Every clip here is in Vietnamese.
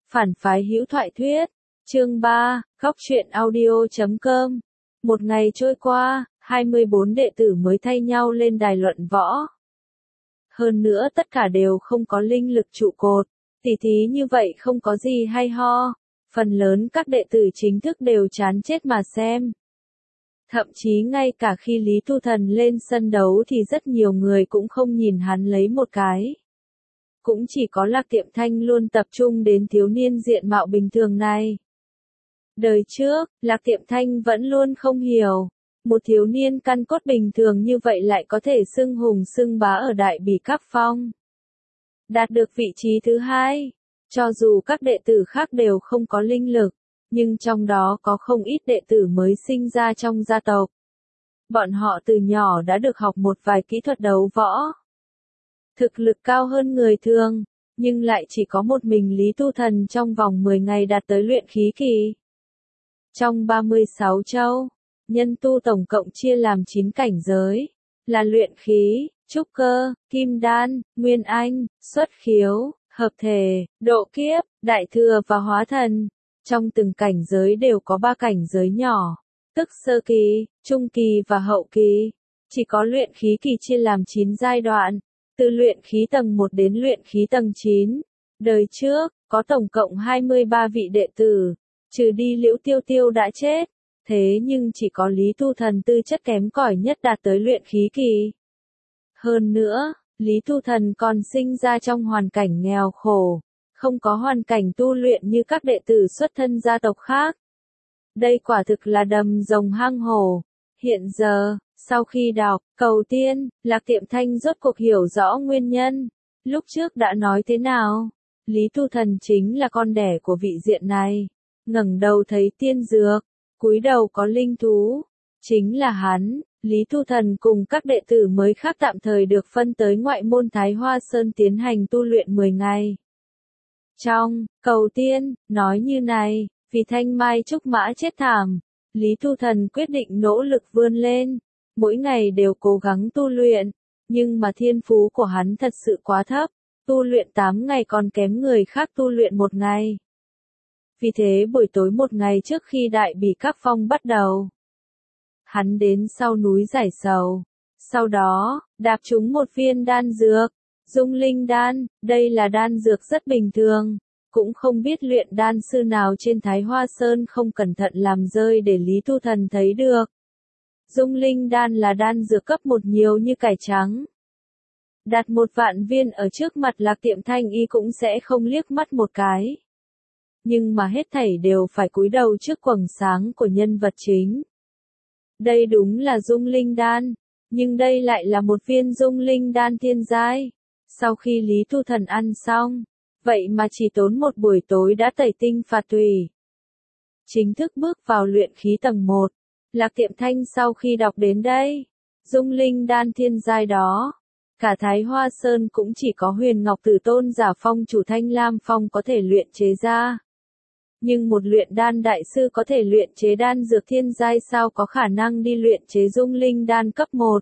Phản phái hữu thoại thuyết. Chương 3, Góc truyện audio.com. Một ngày trôi qua, 24 đệ tử mới thay nhau lên đài luận võ. Hơn nữa tất cả đều không có linh lực trụ cột, tỉ thí như vậy không có gì hay ho. Phần lớn các đệ tử chính thức đều chán chết mà xem. Thậm chí ngay cả khi Lý Tu Thần lên sân đấu thì rất nhiều người cũng không nhìn hắn lấy một cái. Cũng chỉ có Lạc Tiệm Thanh luôn tập trung đến thiếu niên diện mạo bình thường này. Đời trước, Lạc Tiệm Thanh vẫn luôn không hiểu, một thiếu niên căn cốt bình thường như vậy lại có thể xưng hùng xưng bá ở Đại Bỉ Các Phong. Đạt được vị trí thứ 2, cho dù các đệ tử khác đều không có linh lực, nhưng trong đó có không ít đệ tử mới sinh ra trong gia tộc. Bọn họ từ nhỏ đã được học một vài kỹ thuật đấu võ. Thực lực cao hơn người thường, nhưng lại chỉ có một mình Lý Tu Thần trong vòng 10 ngày đạt tới luyện khí kỳ. Trong 36 châu, nhân tu tổng cộng chia làm 9 cảnh giới, là luyện khí, trúc cơ, kim đan, nguyên anh, xuất khiếu, hợp thể, độ kiếp, đại thừa và hóa thần. Trong từng cảnh giới đều có 3 cảnh giới nhỏ, tức sơ kỳ, trung kỳ và hậu kỳ. Chỉ có luyện khí kỳ chia làm 9 giai đoạn, từ luyện khí tầng 1 đến luyện khí tầng 9. Đời trước, có tổng cộng 23 vị đệ tử, trừ đi Liễu Tiêu Tiêu đã chết, thế nhưng chỉ có Lý Tu Thần tư chất kém cỏi nhất đạt tới luyện khí kỳ. Hơn nữa, Lý Tu Thần còn sinh ra trong hoàn cảnh nghèo khổ, không có hoàn cảnh tu luyện như các đệ tử xuất thân gia tộc khác. Đây quả thực là đầm rồng hang hổ. Hiện giờ, sau khi đọc Cầu Tiên, Lạc Tiệm Thanh rốt cuộc hiểu rõ nguyên nhân. Lúc trước đã nói thế nào? Lý Tu Thần chính là con đẻ của vị diện này. Ngẩng đầu thấy tiên dược, cúi đầu có linh thú. Chính là hắn. Lý Tu Thần cùng các đệ tử mới khác tạm thời được phân tới ngoại môn Thái Hoa Sơn tiến hành tu luyện 10 ngày. Trong Cầu Tiên, nói như này, vì Thanh Mai Trúc Mã chết thảm, Lý Tu Thần quyết định nỗ lực vươn lên, mỗi ngày đều cố gắng tu luyện, nhưng mà thiên phú của hắn thật sự quá thấp, tu luyện 8 ngày còn kém người khác tu luyện 1 ngày. Vì thế buổi tối một ngày trước khi Đại Bỉ Các Phong bắt đầu, hắn đến sau núi giải sầu, sau đó, đạp trúng một viên đan dược, Dung Linh Đan. Đây là đan dược rất bình thường, cũng không biết luyện đan sư nào trên Thái Hoa Sơn không cẩn thận làm rơi để Lý Tu Thần thấy được. Dung Linh Đan là đan dược cấp 1 nhiều như cải trắng. Đặt 1 vạn viên ở trước mặt Lạc Tiệm Thanh y cũng sẽ không liếc mắt một cái. Nhưng mà hết thảy đều phải cúi đầu trước quầng sáng của nhân vật chính. Đây đúng là Dung Linh Đan, nhưng đây lại là một viên Dung Linh Đan thiên giai. Sau khi Lý Tu Thần ăn xong, vậy mà chỉ tốn một buổi tối đã tẩy tinh phạt tùy. Chính thức bước vào luyện khí tầng 1. Lạc Tiệm Thanh sau khi đọc đến đây, Dung Linh Đan thiên giai đó, cả Thái Hoa Sơn cũng chỉ có Huyền Ngọc Tử Tôn Giả Phong chủ Thanh Lam Phong có thể luyện chế ra. Nhưng một luyện đan đại sư có thể luyện chế đan dược thiên giai sao có khả năng đi luyện chế Dung Linh Đan cấp 1.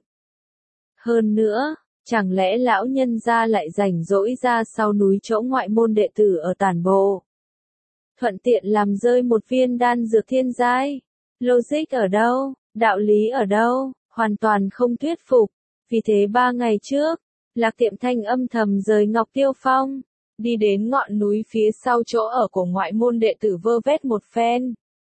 Hơn nữa, chẳng lẽ lão nhân gia lại rảnh rỗi ra sau núi chỗ ngoại môn đệ tử ở tản bộ, thuận tiện làm rơi một viên đan dược thiên giai? Logic ở đâu, đạo lý ở đâu, hoàn toàn không thuyết phục. Vì thế 3 ngày trước, Lạc Tiệm Thanh âm thầm rời Ngọc Tiêu Phong, đi đến ngọn núi phía sau chỗ ở của ngoại môn đệ tử vơ vét một phen.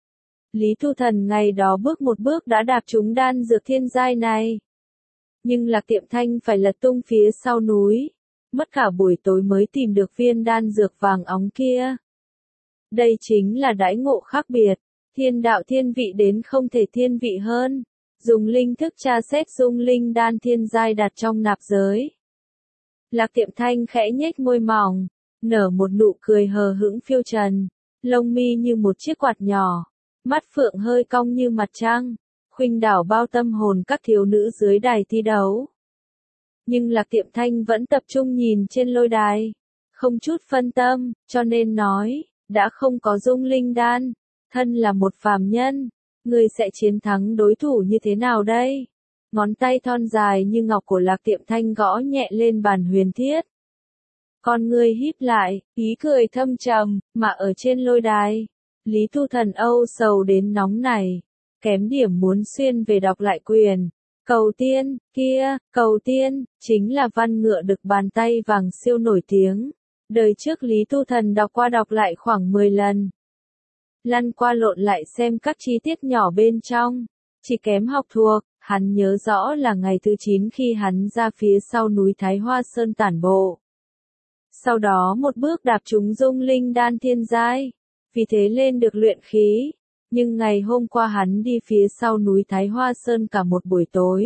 Lý Tu Thần ngày đó bước một bước đã đạp trúng đan dược thiên giai này. Nhưng Lạc Tiệm Thanh phải lật tung phía sau núi, mất cả buổi tối mới tìm được viên đan dược vàng óng kia. Đây chính là đãi ngộ khác biệt, thiên đạo thiên vị đến không thể thiên vị hơn. Dùng linh thức tra xét Dung Linh Đan thiên giai đặt trong nạp giới. Lạc Tiệm Thanh khẽ nhếch môi mỏng, nở một nụ cười hờ hững phiêu trần, lông mi như một chiếc quạt nhỏ, mắt phượng hơi cong như mặt trăng, khuynh đảo bao tâm hồn các thiếu nữ dưới đài thi đấu. Nhưng Lạc Tiệm Thanh vẫn tập trung nhìn trên lôi đài, không chút phân tâm, cho nên nói, đã không có Dung Linh Đan, thân là một phàm nhân, người sẽ chiến thắng đối thủ như thế nào đây? Ngón tay thon dài như ngọc của Lạc Tiệm Thanh gõ nhẹ lên bàn huyền thiết. con ngươi híp lại, ý cười thâm trầm, mà ở trên lôi đài. Lý Tu Thần âu sầu đến nóng này, kém điểm muốn xuyên về đọc lại quyền. Cầu tiên, kia, cầu tiên, chính là văn ngựa đực bàn tay vàng siêu nổi tiếng. Đời trước Lý Tu Thần đọc qua đọc lại khoảng 10 lần. Lăn qua lộn lại xem các chi tiết nhỏ bên trong. Chỉ kém học thuộc, hắn nhớ rõ là ngày thứ 9 khi hắn ra phía sau núi Thái Hoa Sơn tản bộ. Sau đó một bước đạp trúng dung linh đan thiên giai. Vì thế lên được luyện khí. Nhưng ngày hôm qua hắn đi phía sau núi Thái Hoa Sơn cả một buổi tối.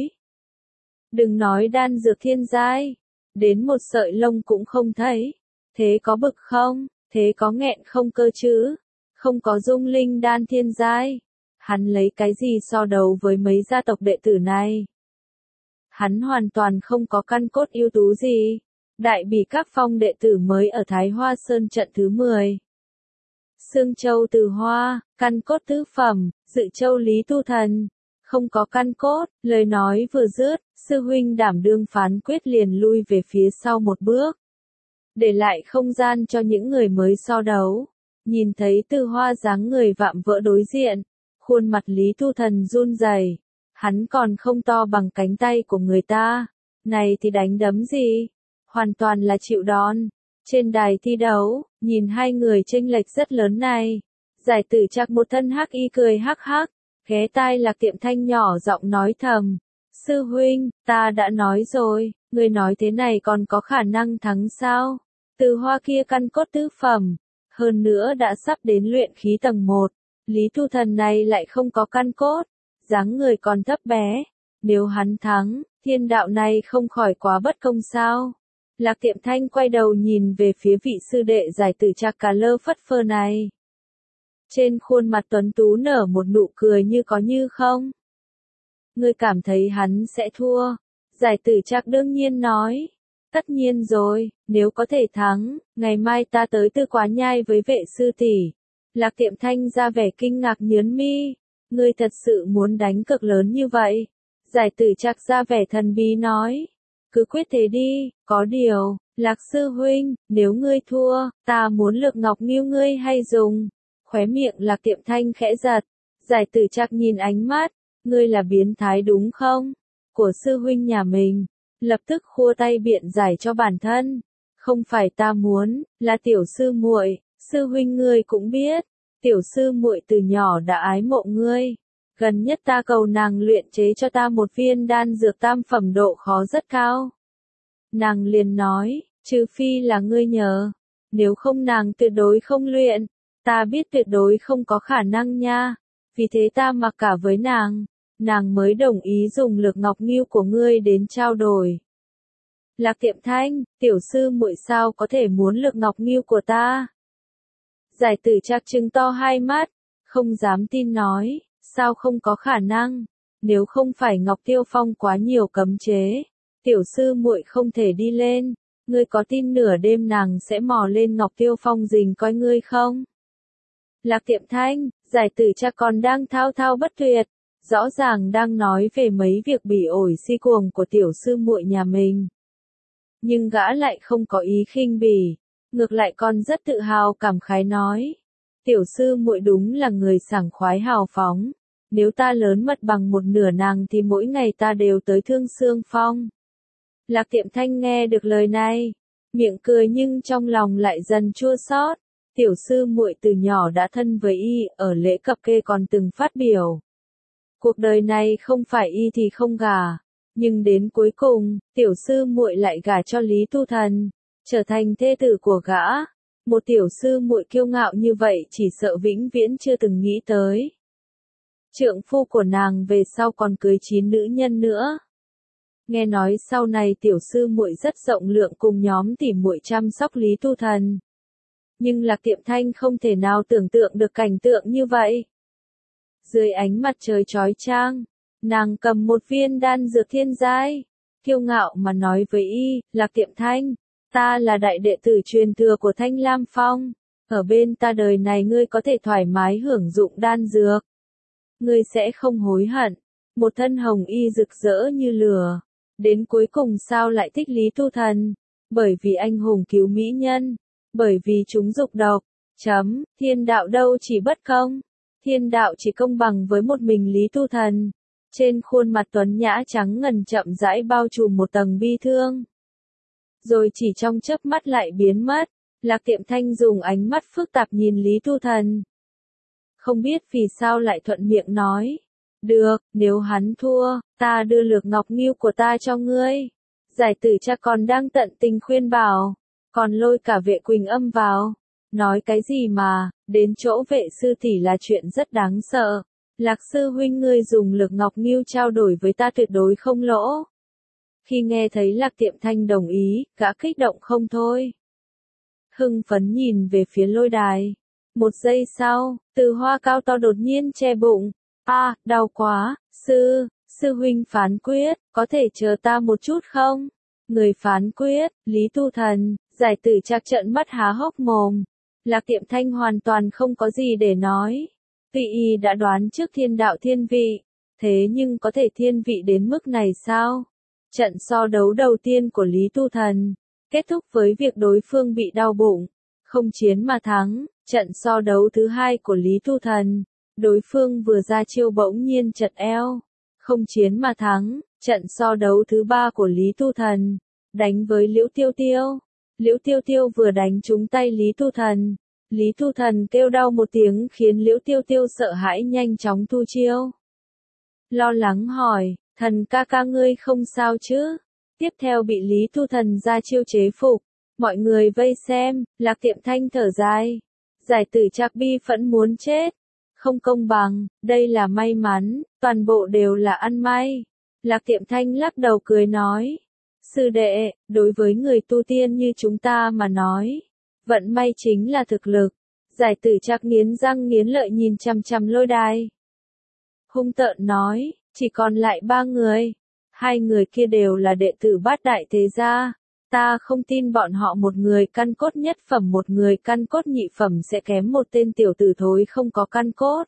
Đừng nói đan dược thiên giai, đến một sợi lông cũng không thấy. Thế có bực không? Thế có nghẹn không cơ chứ? Không có dung linh đan thiên giai. Hắn lấy cái gì so đấu với mấy gia tộc đệ tử này? Hắn hoàn toàn không có căn cốt ưu tú gì. Đại bỉ các phong đệ tử mới ở Thái Hoa Sơn trận thứ 10. Sương Châu Từ Hoa, căn cốt tứ phẩm, Dự Châu Lý Tu Thần. Không có căn cốt, lời nói vừa dứt, sư huynh đảm đương phán quyết liền lui về phía sau một bước. Để lại không gian cho những người mới so đấu. Nhìn thấy Từ Hoa dáng người vạm vỡ đối diện, khuôn mặt Lý Tu Thần run rẩy. Hắn còn không to bằng cánh tay của người ta. Này thì đánh đấm gì? Hoàn toàn là chịu đòn. Trên đài thi đấu, nhìn hai người chênh lệch rất lớn này. Giải tử Trạc một thân hắc y cười hắc hắc, ghé tai Lạc Tiệm Thanh nhỏ giọng nói thầm. Sư huynh, ta đã nói rồi, người nói thế này còn có khả năng thắng sao? Từ Hoa kia căn cốt tứ phẩm, hơn nữa đã sắp đến luyện khí tầng 1. Lý Tu Thần này lại không có căn cốt, dáng người còn thấp bé. Nếu hắn thắng, thiên đạo này không khỏi quá bất công sao? Lạc Tiệm Thanh quay đầu nhìn về phía vị sư đệ giải tử Trạc cà lơ phất phơ này. Trên khuôn mặt tuấn tú nở một nụ cười như có như không. Ngươi cảm thấy hắn sẽ thua? Giải tử Trạc đương nhiên nói. Tất nhiên rồi, nếu có thể thắng, ngày mai ta tới Tư Quá Nhai với vệ sư tỷ. Lạc Tiệm Thanh ra vẻ kinh ngạc nhớn mi. Ngươi thật sự muốn đánh cược lớn như vậy? Giải tử Trạc ra vẻ thần bí nói. Cứ quyết thế đi, có điều, Lạc sư huynh, nếu ngươi thua, ta muốn Lược Ngọc Nghưu ngươi hay dùng. Khóe miệng Lạc Tiệm Thanh khẽ giật. Giải tử Trạc nhìn ánh mắt, ngươi là biến thái đúng không? Của sư huynh nhà mình. Lập tức khua tay biện giải cho bản thân. Không phải ta muốn, là tiểu sư muội, sư huynh ngươi cũng biết. Tiểu sư muội từ nhỏ đã ái mộ ngươi. Gần nhất ta cầu nàng luyện chế cho ta một viên đan dược tam phẩm độ khó rất cao. Nàng liền nói, trừ phi là ngươi nhờ. Nếu không nàng tuyệt đối không luyện. Ta biết tuyệt đối không có khả năng nha. Vì thế ta mặc cả với nàng. Nàng mới đồng ý dùng Lược Ngọc Nghưu của ngươi đến trao đổi. Lạc Tiệm Thanh, tiểu sư muội sao có thể muốn Lược Ngọc Nghưu của ta? Giải tử Trạc trừng to hai mắt, không dám tin nói, sao không có khả năng? Nếu không phải Ngọc Tiêu Phong quá nhiều cấm chế, tiểu sư muội không thể đi lên. Ngươi có tin nửa đêm nàng sẽ mò lên Ngọc Tiêu Phong rình coi ngươi không? Lạc Tiệm Thanh, giải tử Trạc còn đang thao thao bất tuyệt. Rõ ràng đang nói về mấy việc bỉ ổi si cuồng của tiểu sư muội nhà mình. Nhưng gã lại không có ý khinh bỉ, ngược lại còn rất tự hào cảm khái nói. Tiểu sư muội đúng là người sảng khoái hào phóng. Nếu ta lớn mật bằng một nửa nàng thì mỗi ngày ta đều tới Thương Xương Phong. Lạc Tiệm Thanh nghe được lời này, miệng cười nhưng trong lòng lại dần chua xót. Tiểu sư muội từ nhỏ đã thân với y, ở lễ cập kê còn từng phát biểu. Cuộc đời này không phải y thì không gả, nhưng đến cuối cùng, tiểu sư muội lại gả cho Lý Tu Thần, trở thành thê tử của gã. Một tiểu sư muội kiêu ngạo như vậy chỉ sợ vĩnh viễn chưa từng nghĩ tới. Trượng phu của nàng về sau còn cưới 9 nữ nhân nữa. Nghe nói sau này tiểu sư muội rất rộng lượng cùng nhóm tỉ muội chăm sóc Lý Tu Thần. Nhưng Lạc Tiệm Thanh không thể nào tưởng tượng được cảnh tượng như vậy. Dưới ánh mặt trời chói chang, nàng cầm một viên đan dược thiên giai, kiêu ngạo mà nói với y, Lạc Tiệm Thanh, ta là đại đệ tử truyền thừa của Thanh Lam Phong, ở bên ta đời này ngươi có thể thoải mái hưởng dụng đan dược. Ngươi sẽ không hối hận. Một thân hồng y rực rỡ như lửa, đến cuối cùng sao lại thích Lý Tu Thần? bởi vì anh hùng cứu mỹ nhân, bởi vì chúng dục độc. Thiên đạo đâu chỉ bất công, thiên đạo chỉ công bằng với một mình Lý Tu Thần. Trên khuôn mặt tuấn nhã trắng ngần chậm rãi bao trùm một tầng bi thương. Rồi chỉ trong chớp mắt lại biến mất, Lạc Tiệm Thanh dùng ánh mắt phức tạp nhìn Lý Tu Thần. Không biết vì sao lại thuận miệng nói. Được, nếu hắn thua, ta đưa Lược Ngọc Ngưu của ta cho ngươi. Giải Tử Trạc còn đang tận tình khuyên bảo, còn lôi cả Vệ Quỳnh Âm vào. Nói cái gì mà, đến chỗ Vệ sư tỷ là chuyện rất đáng sợ. Lạc sư huynh ngươi dùng Lược Ngọc Ngưu trao đổi với ta tuyệt đối không lỗ. Khi nghe thấy Lạc Tiệm Thanh đồng ý, gã kích động không thôi. Hưng phấn nhìn về phía lôi đài. Một giây sau, Từ Hoa cao to đột nhiên che bụng. Đau quá, sư huynh phán quyết, có thể chờ ta một chút không? Người phán quyết, Lý Tu Thần. Giải Tử Trạc trợn mắt há hốc mồm. Lạc Tiệm Thanh hoàn toàn không có gì để nói. Tuy y đã đoán trước thiên đạo thiên vị, thế nhưng có thể thiên vị đến mức này sao? Trận so đấu đầu tiên của Lý Tu Thần, kết thúc với việc đối phương bị đau bụng, không chiến mà thắng. Trận so đấu thứ hai của Lý Tu Thần, đối phương vừa ra chiêu bỗng nhiên chật eo, không chiến mà thắng. Trận so đấu thứ ba của Lý Tu Thần, đánh với Liễu Tiêu Tiêu. Liễu Tiêu Tiêu vừa đánh trúng tay Lý Tu Thần. Lý Tu Thần kêu đau một tiếng khiến Liễu Tiêu Tiêu sợ hãi nhanh chóng thu chiêu. Lo lắng hỏi, Thần ca ca ngươi không sao chứ? Tiếp theo bị Lý Tu Thần ra chiêu chế phục. Mọi người vây xem, Lạc Tiệm Thanh thở dài. Giải Tử Trạc bi phẫn muốn chết. Không công bằng, đây là may mắn, toàn bộ đều là ăn may. Lạc Tiệm Thanh lắc đầu cười nói. Sư đệ, đối với người tu tiên như chúng ta mà nói, vận may chính là thực lực. Giải Tử Trạc nghiến răng nghiến lợi nhìn chằm chằm lôi đài. Hung tợn nói, chỉ còn lại 3 người. 2 người kia đều là đệ tử Bát Đại Thế Gia. Ta không tin bọn họ một người căn cốt nhất phẩm một người căn cốt nhị phẩm sẽ kém một tên tiểu tử thối không có căn cốt.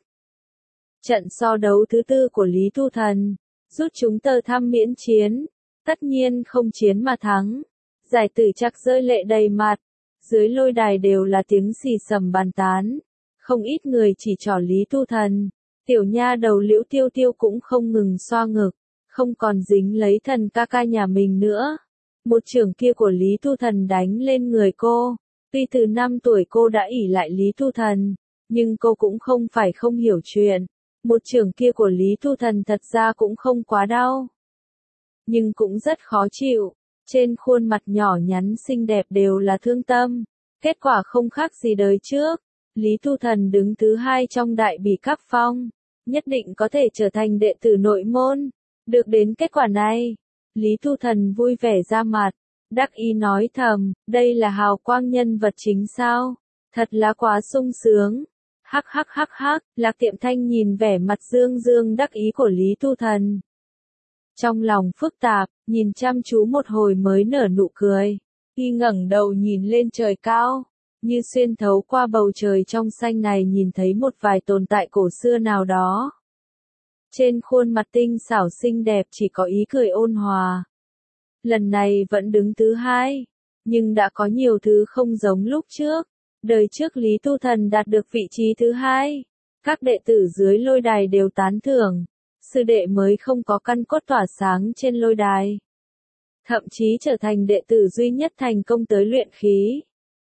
Trận so đấu thứ tư của Lý Tu Thần, rút chúng tờ thăm miễn chiến. Tất nhiên không chiến mà thắng. Giải Tử Trạc rơi lệ đầy mặt. Dưới lôi đài đều là tiếng xì xầm bàn tán. Không ít người chỉ trỏ Lý Tu Thần. Tiểu nha đầu Liễu Tiêu Tiêu cũng không ngừng xoa ngực. Không còn dính lấy thần ca ca nhà mình nữa. Một chưởng kia của Lý Tu Thần đánh lên người cô. Tuy từ 5 tuổi cô đã ỷ lại Lý Tu Thần, nhưng cô cũng không phải không hiểu chuyện. Một chưởng kia của Lý Tu Thần thật ra cũng không quá đau, nhưng cũng rất khó chịu. Trên khuôn mặt nhỏ nhắn xinh đẹp đều là thương tâm. Kết quả không khác gì đời trước. Lý Tu Thần đứng thứ 2 trong đại bỉ Các Phong. Nhất định có thể trở thành đệ tử nội môn. Được đến kết quả này, Lý Tu Thần vui vẻ ra mặt. Đắc ý nói thầm, đây là hào quang nhân vật chính sao? Thật là quá sung sướng. Hắc hắc hắc hắc, Lạc Tiệm Thanh nhìn vẻ mặt dương dương đắc ý của Lý Tu Thần. Trong lòng phức tạp, nhìn chăm chú một hồi mới nở nụ cười. Khi ngẩng đầu nhìn lên trời cao, như xuyên thấu qua bầu trời trong xanh này nhìn thấy một vài tồn tại cổ xưa nào đó. Trên khuôn mặt tinh xảo xinh đẹp chỉ có ý cười ôn hòa. Lần này vẫn đứng thứ 2, nhưng đã có nhiều thứ không giống lúc trước. Đời trước Lý Tu Thần đạt được vị trí thứ 2. Các đệ tử dưới lôi đài đều tán thưởng. Sư đệ mới không có căn cốt tỏa sáng trên lôi đài. Thậm chí trở thành đệ tử duy nhất thành công tới luyện khí.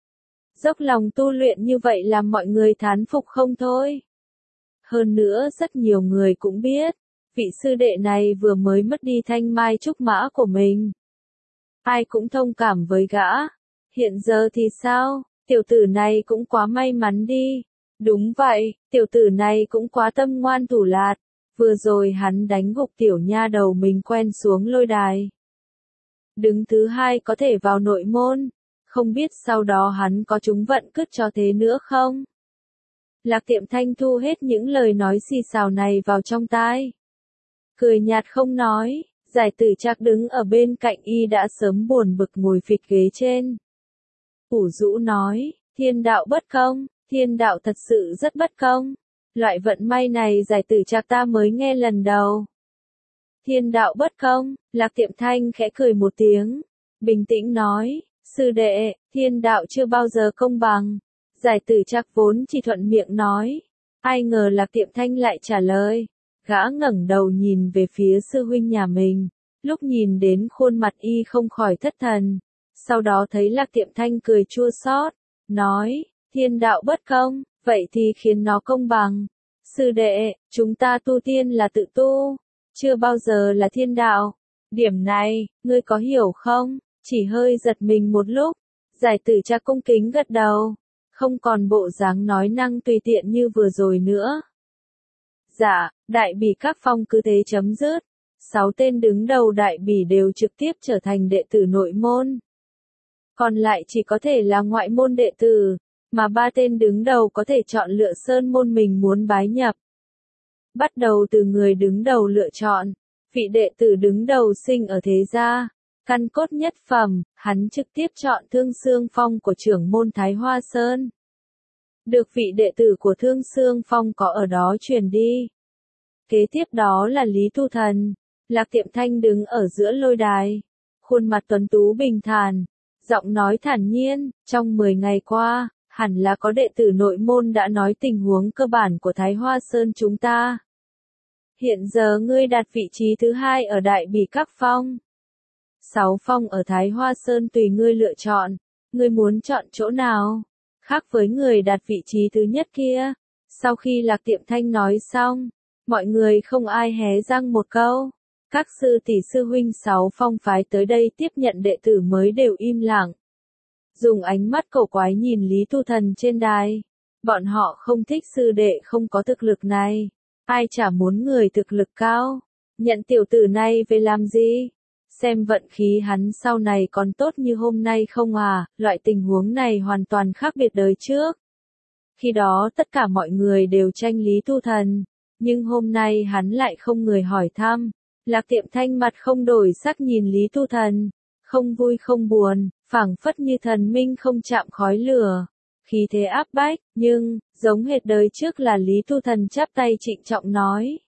Dốc lòng tu luyện như vậy làm mọi người thán phục không thôi. Hơn nữa rất nhiều người cũng biết, vị sư đệ này vừa mới mất đi thanh mai trúc mã của mình. Ai cũng thông cảm với gã. Hiện giờ thì sao, tiểu tử này cũng quá may mắn đi. Đúng vậy, tiểu tử này cũng quá tâm ngoan thủ lạt. Vừa rồi hắn đánh gục tiểu nha đầu mình quen xuống lôi đài. Đứng thứ 2 có thể vào nội môn. Không biết sau đó hắn có trúng vận cứt cho thế nữa không? Lạc Tiệm Thanh thu hết những lời nói xì xào này vào trong tai. Cười nhạt không nói, Giải Tử Trạc đứng ở bên cạnh y đã sớm buồn bực ngồi phịch ghế trên. Ủ rũ nói, thiên đạo bất công, thiên đạo thật sự rất bất công. Loại vận may này Giải Tử Trạc ta mới nghe lần đầu. Thiên đạo bất công, Lạc Tiệm Thanh khẽ cười một tiếng, bình tĩnh nói, Sư đệ, thiên đạo chưa bao giờ công bằng. Giải tử Trác vốn chỉ thuận miệng nói. Ai ngờ Lạc Tiệm Thanh lại trả lời. Gã ngẩng đầu nhìn về phía sư huynh nhà mình. Lúc nhìn đến khuôn mặt y không khỏi thất thần. Sau đó thấy Lạc Tiệm Thanh cười chua xót, nói, thiên đạo bất công, vậy thì khiến nó công bằng. Sư đệ, chúng ta tu tiên là tự tu, chưa bao giờ là thiên đạo. Điểm này, ngươi có hiểu không? Chỉ hơi giật mình một lúc, Giải tử Trác cung kính gật đầu, không còn bộ dáng nói năng tùy tiện như vừa rồi nữa. Dạ, đại bỉ các phong cứ thế chấm dứt. 6 tên đứng đầu đại bỉ đều trực tiếp trở thành đệ tử nội môn. Còn lại chỉ có thể là ngoại môn đệ tử, mà 3 tên đứng đầu có thể chọn lựa sơn môn mình muốn bái nhập. Bắt đầu từ người đứng đầu lựa chọn, vị đệ tử đứng đầu sinh ở thế gia, căn cốt nhất phẩm, hắn trực tiếp chọn Thương Xương Phong của trưởng môn Thái Hoa Sơn. Được vị đệ tử của Thương Xương Phong có ở đó truyền đi. Kế tiếp đó là Lý Tu Thần. Lạc Tiệm Thanh đứng ở giữa lôi đài, khuôn mặt tuấn tú bình thản, giọng nói thản nhiên, trong 10 ngày qua, hẳn là có đệ tử nội môn đã nói tình huống cơ bản của Thái Hoa Sơn chúng ta. Hiện giờ ngươi đạt vị trí thứ 2 ở Đại Bỉ Các Phong. 6 phong ở Thái Hoa Sơn tùy ngươi lựa chọn, ngươi muốn chọn chỗ nào? Khác với người đạt vị trí thứ nhất kia, sau khi Lạc Tiệm Thanh nói xong, mọi người không ai hé răng một câu. Các sư tỷ sư huynh 6 phong phái tới đây tiếp nhận đệ tử mới đều im lặng. Dùng ánh mắt cổ quái nhìn Lý Tu Thần trên đài. Bọn họ không thích sư đệ không có thực lực này. Ai chả muốn người thực lực cao. Nhận tiểu tử này về làm gì? Xem vận khí hắn sau này còn tốt như hôm nay không à? Loại tình huống này hoàn toàn khác biệt đời trước. Khi đó tất cả mọi người đều tranh Lý Tu Thần. Nhưng hôm nay hắn lại không người hỏi thăm. Lạc Tiệm Thanh mặt không đổi sắc nhìn Lý Tu Thần, không vui không buồn, phảng phất như thần minh không chạm khói lửa, khí thế áp bách, nhưng, giống hệt đời trước là Lý Tu Thần chắp tay trịnh trọng nói.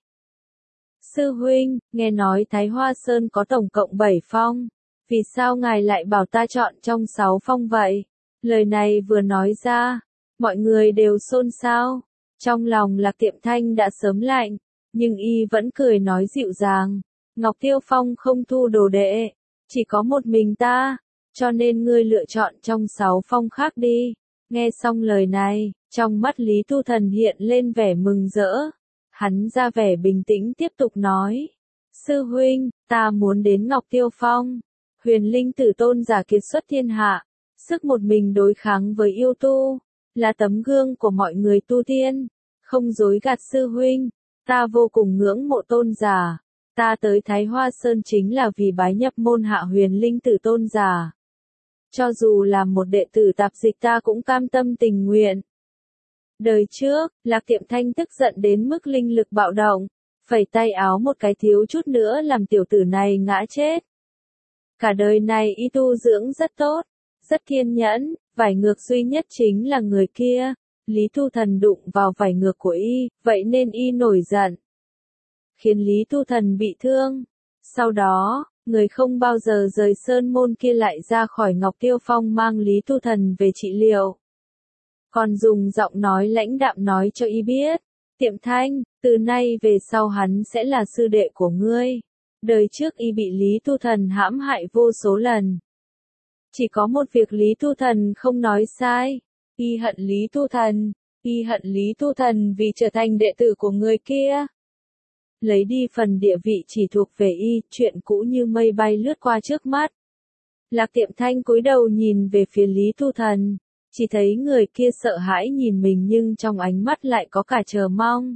Sư huynh, nghe nói Thái Hoa Sơn có tổng cộng 7 phong, vì sao ngài lại bảo ta chọn trong 6 phong vậy? Lời này vừa nói ra, mọi người đều xôn xao, trong lòng Lạc Tiệm Thanh đã sớm lạnh, nhưng y vẫn cười nói dịu dàng. Ngọc Tiêu Phong không thu đồ đệ, chỉ có một mình ta, cho nên ngươi lựa chọn trong 6 phong khác đi. Nghe xong lời này, trong mắt Lý Tu Thần hiện lên vẻ mừng rỡ. Hắn ra vẻ bình tĩnh tiếp tục nói. Sư huynh, ta muốn đến Ngọc Tiêu Phong. Huyền linh tử tôn giả kiệt xuất thiên hạ, sức một mình đối kháng với yêu tu, là tấm gương của mọi người tu tiên. Không dối gạt sư huynh, ta vô cùng ngưỡng mộ tôn giả. Ta tới Thái Hoa Sơn chính là vì bái nhập môn hạ huyền linh tử tôn giả. Cho dù là một đệ tử tạp dịch ta cũng cam tâm tình nguyện. Đời trước, Lạc Tiệm Thanh tức giận đến mức linh lực bạo động, phẩy tay áo một cái thiếu chút nữa làm tiểu tử này ngã chết. Cả đời này y tu dưỡng rất tốt, rất kiên nhẫn, vải ngược duy nhất chính là người kia. Lý Tu Thần đụng vào vải ngược của y, vậy nên y nổi giận, khiến Lý Tu Thần bị thương. Sau đó, người không bao giờ rời sơn môn kia lại ra khỏi Ngọc Tiêu Phong mang Lý Tu Thần về trị liệu. Còn dùng giọng nói lãnh đạm nói cho y biết, Tiệm Thanh, từ nay về sau hắn sẽ là sư đệ của ngươi. Đời trước y bị Lý Tu Thần hãm hại vô số lần. Chỉ có một việc Lý Tu Thần không nói sai, y hận Lý Tu Thần, y hận Lý Tu Thần vì trở thành đệ tử của người kia. Lấy đi phần địa vị chỉ thuộc về y, chuyện cũ như mây bay lướt qua trước mắt. Lạc Tiệm Thanh cúi đầu nhìn về phía Lý Tu Thần, chỉ thấy người kia sợ hãi nhìn mình nhưng trong ánh mắt lại có cả chờ mong.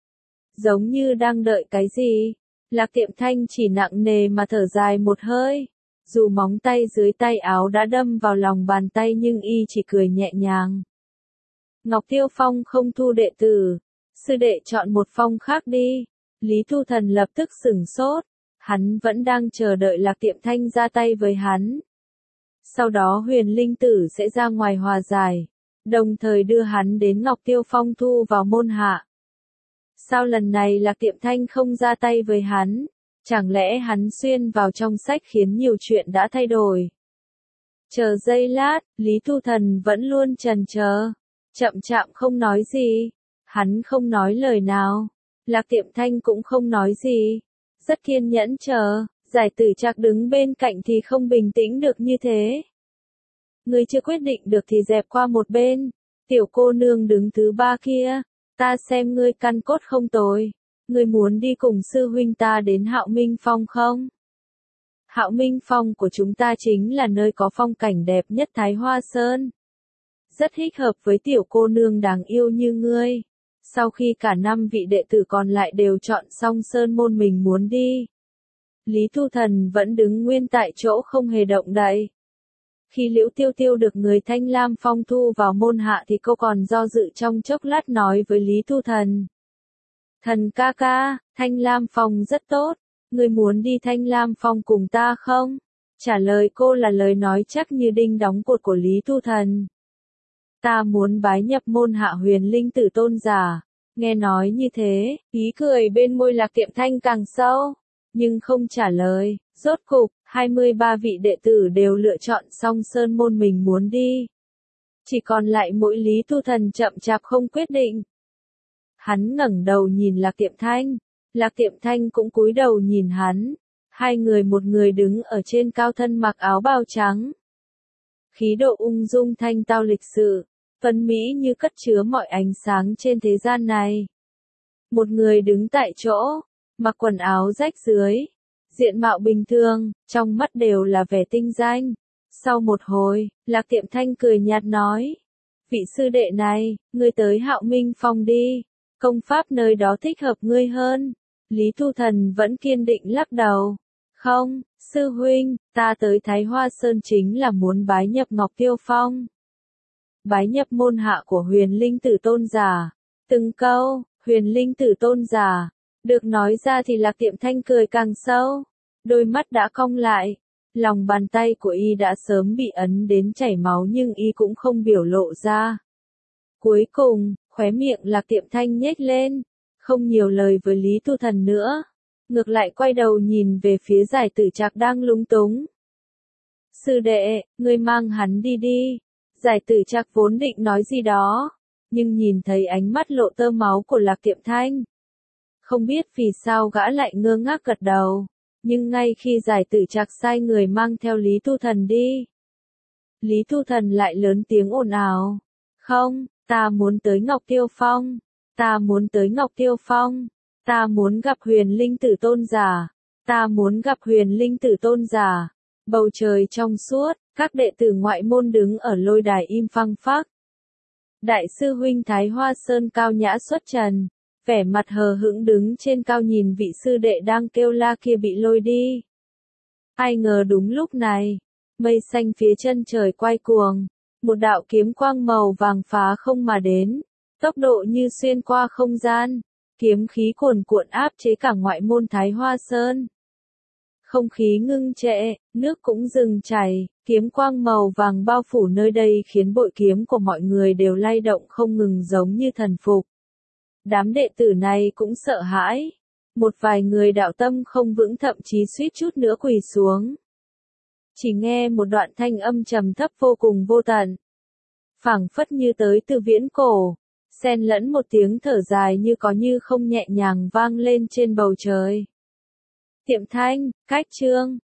Giống như đang đợi cái gì. Lạc Tiệm Thanh chỉ nặng nề mà thở dài một hơi. Dù móng tay dưới tay áo đã đâm vào lòng bàn tay nhưng y chỉ cười nhẹ nhàng. Ngọc Tiêu Phong không thu đệ tử. Sư đệ chọn một phong khác đi. Lý Tu Thần lập tức sửng sốt. Hắn vẫn đang chờ đợi Lạc Tiệm Thanh ra tay với hắn. Sau đó huyền linh tử sẽ ra ngoài hòa giải. Đồng thời đưa hắn đến Ngọc Tiêu Phong thu vào môn hạ. Sao lần này Lạc Tiệm Thanh không ra tay với hắn? Chẳng lẽ hắn xuyên vào trong sách khiến nhiều chuyện đã thay đổi? Chờ giây lát, Lý Thu Thần vẫn luôn chần chờ, chậm chạp không nói gì. Hắn không nói lời nào. Lạc Tiệm Thanh cũng không nói gì. Rất kiên nhẫn chờ, Giải Tử Trạc đứng bên cạnh thì không bình tĩnh được như thế. Ngươi chưa quyết định được thì dẹp qua một bên. Tiểu cô nương đứng thứ ba kia, ta xem ngươi căn cốt không tồi. Ngươi muốn đi cùng sư huynh ta đến Hạo Minh Phong không? Hạo Minh Phong của chúng ta chính là nơi có phong cảnh đẹp nhất Thái Hoa Sơn. Rất thích hợp với tiểu cô nương đáng yêu như ngươi. Sau khi cả 5 vị đệ tử còn lại đều chọn xong sơn môn mình muốn đi, Lý Thu Thần vẫn đứng nguyên tại chỗ không hề động đậy. Khi Liễu Tiêu Tiêu được người Thanh Lam Phong thu vào môn hạ thì cô còn do dự trong chốc lát nói với Lý Thu Thần. Thần ca ca, Thanh Lam Phong rất tốt, ngươi muốn đi Thanh Lam Phong cùng ta không? Trả lời cô là lời nói chắc như đinh đóng cột của Lý Thu Thần. Ta muốn bái nhập môn hạ Huyền Linh Tử tôn giả. Nghe nói như thế, ý cười bên môi Lạc Tiệm Thanh càng sâu, nhưng không trả lời. Rốt cục, 23 vị đệ tử đều lựa chọn xong sơn môn mình muốn đi. Chỉ còn lại mỗi Lý Thu Thần chậm chạp không quyết định. Hắn ngẩng đầu nhìn Lạc Tiệm Thanh, Lạc Tiệm Thanh cũng cúi đầu nhìn hắn. Hai người một người đứng ở trên cao thân mặc áo bào trắng. Khí độ ung dung thanh tao lịch sự, phân mỹ như cất chứa mọi ánh sáng trên thế gian này. Một người đứng tại chỗ, mặc quần áo rách rưới, diện mạo bình thường, trong mắt đều là vẻ tinh danh. Sau một hồi, Lạc Tiệm Thanh cười nhạt nói, vị sư đệ này, ngươi tới Hạo Minh Phong đi, công pháp nơi đó thích hợp ngươi hơn. Lý Thu Thần vẫn kiên định lắc đầu. Không, sư huynh, ta tới Thái Hoa Sơn chính là muốn bái nhập Ngọc Tiêu Phong. Bái nhập môn hạ của Huyền Linh Tử tôn giả. Từng câu, Huyền Linh Tử tôn giả, được nói ra thì Lạc Tiệm Thanh cười càng sâu. Đôi mắt đã cong lại. Lòng bàn tay của y đã sớm bị ấn đến chảy máu nhưng y cũng không biểu lộ ra. Cuối cùng, khóe miệng Lạc Tiệm Thanh nhếch lên, không nhiều lời với Lý Thu Thần nữa. Ngược lại quay đầu nhìn về phía Giải Tử Trạc đang lúng túng. Sư đệ, ngươi mang hắn đi đi. Giải Tử Trạc vốn định nói gì đó, nhưng nhìn thấy ánh mắt lộ tơ máu của Lạc Tiệm Thanh. Không biết vì sao gã lại ngơ ngác gật đầu, nhưng ngay khi Giải Tử Trạc sai người mang theo Lý Thu Thần đi, Lý Thu Thần lại lớn tiếng ồn ào. Không, ta muốn tới Ngọc Tiêu Phong, ta muốn tới Ngọc Tiêu Phong. Ta muốn gặp Huyền Linh Tử tôn giả. Ta muốn gặp Huyền Linh Tử tôn giả. Bầu trời trong suốt, các đệ tử ngoại môn đứng ở lôi đài im phăng phắc. Đại sư huynh Thái Hoa Sơn cao nhã xuất trần, vẻ mặt hờ hững đứng trên cao nhìn vị sư đệ đang kêu la kia bị lôi đi. Ai ngờ đúng lúc này, mây xanh phía chân trời quay cuồng, một đạo kiếm quang màu vàng phá không mà đến, tốc độ như xuyên qua không gian. Kiếm khí cuồn cuộn áp chế cả ngoại môn Thái Hoa Sơn. Không khí ngưng trệ, nước cũng dừng chảy, kiếm quang màu vàng bao phủ nơi đây khiến bội kiếm của mọi người đều lay động không ngừng giống như thần phục. Đám đệ tử này cũng sợ hãi. Một vài người đạo tâm không vững thậm chí suýt chút nữa quỳ xuống. Chỉ nghe một đoạn thanh âm trầm thấp vô cùng vô tận, phảng phất như tới từ viễn cổ. Xen lẫn một tiếng thở dài như có như không nhẹ nhàng vang lên trên bầu trời. Tiệm Thanh, cách chương